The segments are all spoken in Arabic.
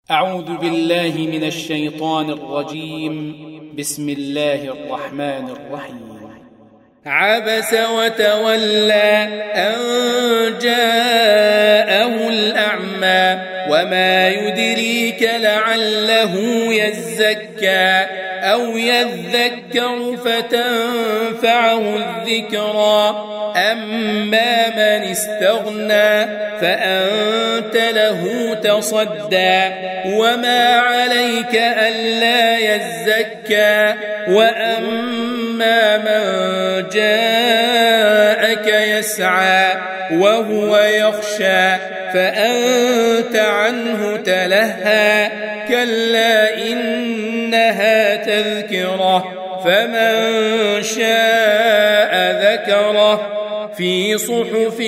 أعوذ بالله من الشيطان الرجيم. بسم الله الرحمن الرحيم. عبس وتولى أن جاءه الأعمى وما يدريك لعله يزكى أو يذكر فتنفعه الذكرى أما من استغنى فأنت له تصدى وما عليك ألا يزكى وأما من جاءك يسعى وهو يخشى فأنت عنه تلهى كلا إنها تذكرة فمن شاء ذكره في صحف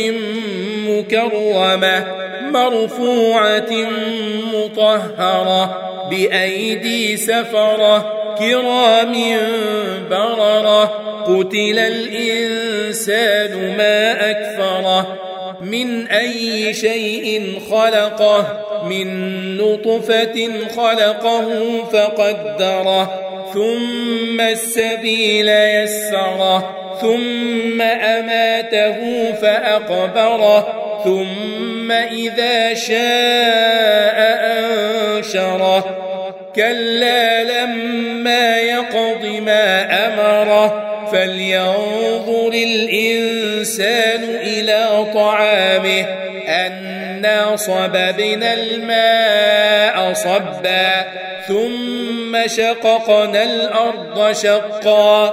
مكرمة مرفوعة مطهرة بأيدي سفرة كرام بررة قتل الإنسان ما أكفره من أي شيء خلقه من نطفة خلقه فقدره ثم السبيل يسره ثم أماته فأقبره ثم إذا شاء أنشره كلا لما يقض ما أمره فلينظر الإنسان إلى طعامه أنا صببنا الماء صبا ثم شققنا الأرض شقا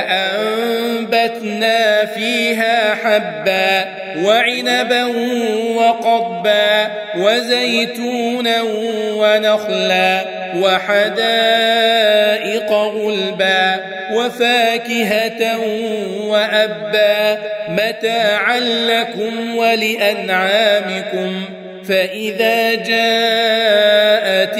فأنبتنا فيها حبا وعنبا وقضبا وزيتونا ونخلا وحدائق غلبا وفاكهة وأبا متاعا لكم ولأنعامكم فإذا جاءت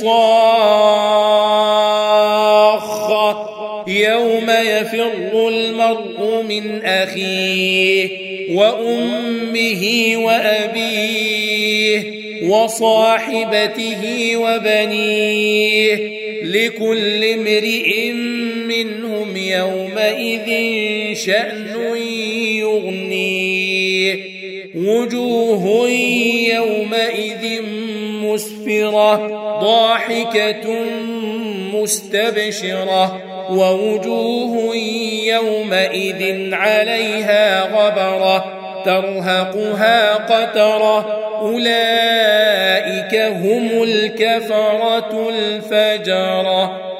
الصاخة يوم يفر المرء من أخيه وأمه وأبيه وصاحبته وبنيه لكل امرئ منهم يومئذ شأن يغنيه وجوه يومئذ مسفرة ضاحكة مستبشرة ووجوه يومئذ عليها غبرة ترهقها قترة أولئك هم الكفرة الفجرة.